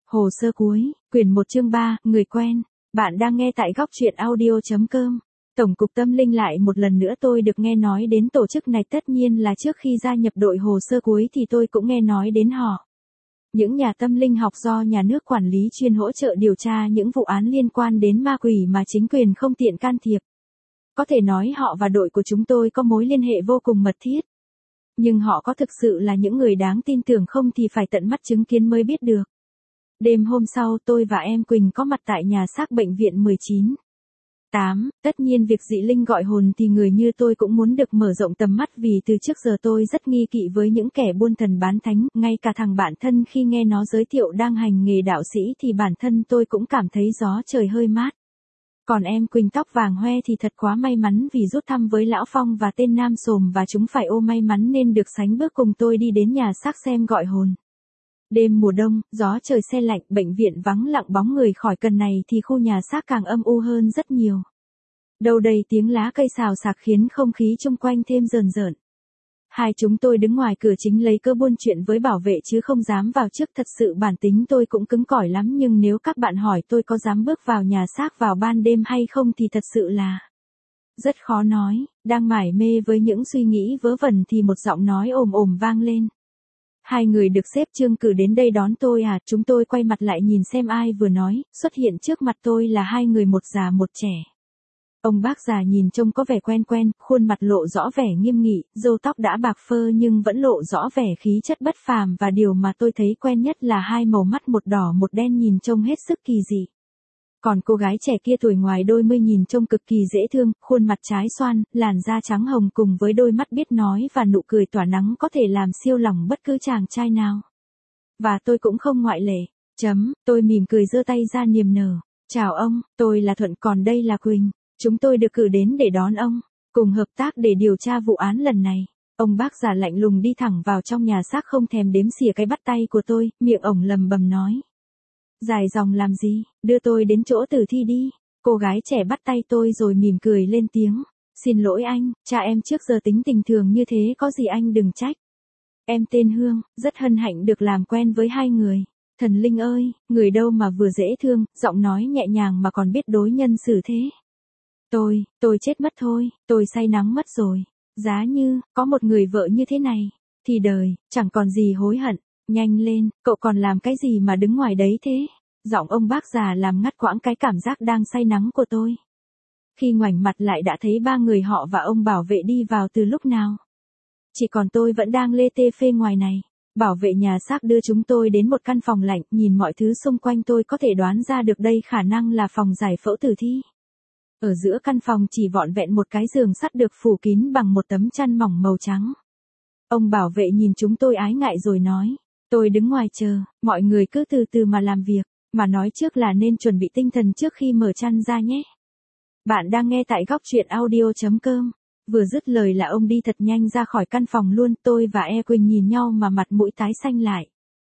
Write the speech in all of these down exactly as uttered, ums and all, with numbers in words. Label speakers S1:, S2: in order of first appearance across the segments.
S1: Hồ sơ cuối, quyển một chương ba, người quen. Bạn đang nghe tại góc truyện audio.com. Tổng cục Tâm linh lại một lần nữa tôi được nghe nói đến tổ chức này, tất nhiên là trước khi gia nhập đội hồ sơ cuối thì tôi cũng nghe nói đến họ. Những nhà tâm linh học do nhà nước quản lý chuyên hỗ trợ điều tra những vụ án liên quan đến ma quỷ mà chính quyền không tiện can thiệp. Có thể nói họ và đội của chúng tôi có mối liên hệ vô cùng mật thiết. Nhưng họ có thực sự là những người đáng tin tưởng không thì phải tận mắt chứng kiến mới biết được. Đêm hôm sau tôi và em Quỳnh có mặt tại nhà xác bệnh viện mười chín. tám. Tất nhiên việc dị linh gọi hồn thì người như tôi cũng muốn được mở rộng tầm mắt, vì từ trước giờ tôi rất nghi kỵ với những kẻ buôn thần bán thánh, ngay cả thằng bạn thân khi nghe nó giới thiệu đang hành nghề đạo sĩ thì bản thân tôi cũng cảm thấy gió trời hơi mát. Còn em Quỳnh tóc vàng hoe thì thật quá may mắn vì rút thăm với Lão Phong và tên Nam Sồm và chúng phải ô may mắn nên được sánh bước cùng tôi đi đến nhà xác xem gọi hồn. Đêm mùa đông, gió trời se lạnh, bệnh viện vắng lặng bóng người, khỏi cần này thì khu nhà xác càng âm u hơn rất nhiều. Đâu đây tiếng lá cây xào xạc khiến không khí chung quanh thêm rờn rợn. Hai chúng tôi đứng ngoài cửa chính lấy cớ buôn chuyện với bảo vệ chứ không dám vào trước, thật sự bản tính tôi cũng cứng cỏi lắm, nhưng nếu các bạn hỏi tôi có dám bước vào nhà xác vào ban đêm hay không thì thật sự là rất khó nói. Đang mải mê với những suy nghĩ vớ vẩn thì một giọng nói ồm ồm vang lên. Hai người được sếp Trương cử đến đây đón tôi à? Chúng tôi quay mặt lại nhìn xem ai vừa nói, xuất hiện trước mặt tôi là hai người, một già một trẻ. Ông bác già nhìn trông có vẻ quen quen, khuôn mặt lộ rõ vẻ nghiêm nghị, râu tóc đã bạc phơ nhưng vẫn lộ rõ vẻ khí chất bất phàm, và điều mà tôi thấy quen nhất là hai màu mắt một đỏ một đen nhìn trông hết sức kỳ dị. Còn cô gái trẻ kia tuổi ngoài đôi mươi nhìn trông cực kỳ dễ thương, khuôn mặt trái xoan, làn da trắng hồng cùng với đôi mắt biết nói và nụ cười tỏa nắng có thể làm siêu lòng bất cứ chàng trai nào. Và tôi cũng không ngoại lệ. Chấm, tôi mỉm cười giơ tay ra niềm nở. Chào ông, tôi là Thuận, còn đây là Quỳnh. Chúng tôi được cử đến để đón ông, cùng hợp tác để điều tra vụ án lần này. Ông bác già lạnh lùng đi thẳng vào trong nhà xác, không thèm đếm xỉa cái bắt tay của tôi, miệng ổng lầm bầm nói. Dài dòng làm gì, đưa tôi đến chỗ tử thi đi. Cô gái trẻ bắt tay tôi rồi mỉm cười lên tiếng. Xin lỗi anh, cha em trước giờ tính tình thường như thế, có gì anh đừng trách. Em tên Hương, rất hân hạnh được làm quen với hai người. Thần linh ơi, người đâu mà vừa dễ thương, giọng nói nhẹ nhàng mà còn biết đối nhân xử thế. Tôi, tôi chết mất thôi, tôi say nắng mất rồi. Giá như, có một người vợ như thế này, thì đời, chẳng còn gì hối hận. Nhanh lên, cậu còn làm cái gì mà đứng ngoài đấy thế? Giọng ông bác già làm ngắt quãng cái cảm giác đang say nắng của tôi. Khi ngoảnh mặt lại đã thấy ba người họ và ông bảo vệ đi vào từ lúc nào. Chỉ còn tôi vẫn đang lê tê phê ngoài này. Bảo vệ nhà xác đưa chúng tôi đến một căn phòng lạnh, nhìn mọi thứ xung quanh tôi có thể đoán ra được đây khả năng là phòng giải phẫu tử thi. Ở giữa căn phòng chỉ vỏn vẹn một cái giường sắt được phủ kín bằng một tấm chăn mỏng màu trắng. Ông bảo vệ nhìn chúng tôi ái ngại rồi nói. Tôi đứng ngoài chờ, mọi người cứ từ từ mà làm việc, mà nói trước là nên chuẩn bị tinh thần trước khi mở chăn ra nhé. Bạn đang nghe tại góc truyện audio.com. Vừa dứt lời là ông đi thật nhanh ra khỏi căn phòng luôn, tôi và E Quỳnh nhìn nhau mà mặt mũi tái xanh lại.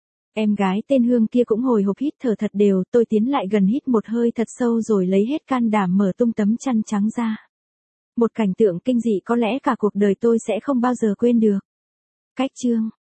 S1: Em gái tên Hương kia cũng hồi hộp hít thở thật đều, tôi tiến lại gần hít một hơi thật sâu rồi lấy hết can đảm mở tung tấm chăn trắng ra. Một cảnh tượng kinh dị có lẽ cả cuộc đời tôi sẽ không bao giờ quên được. Cách chương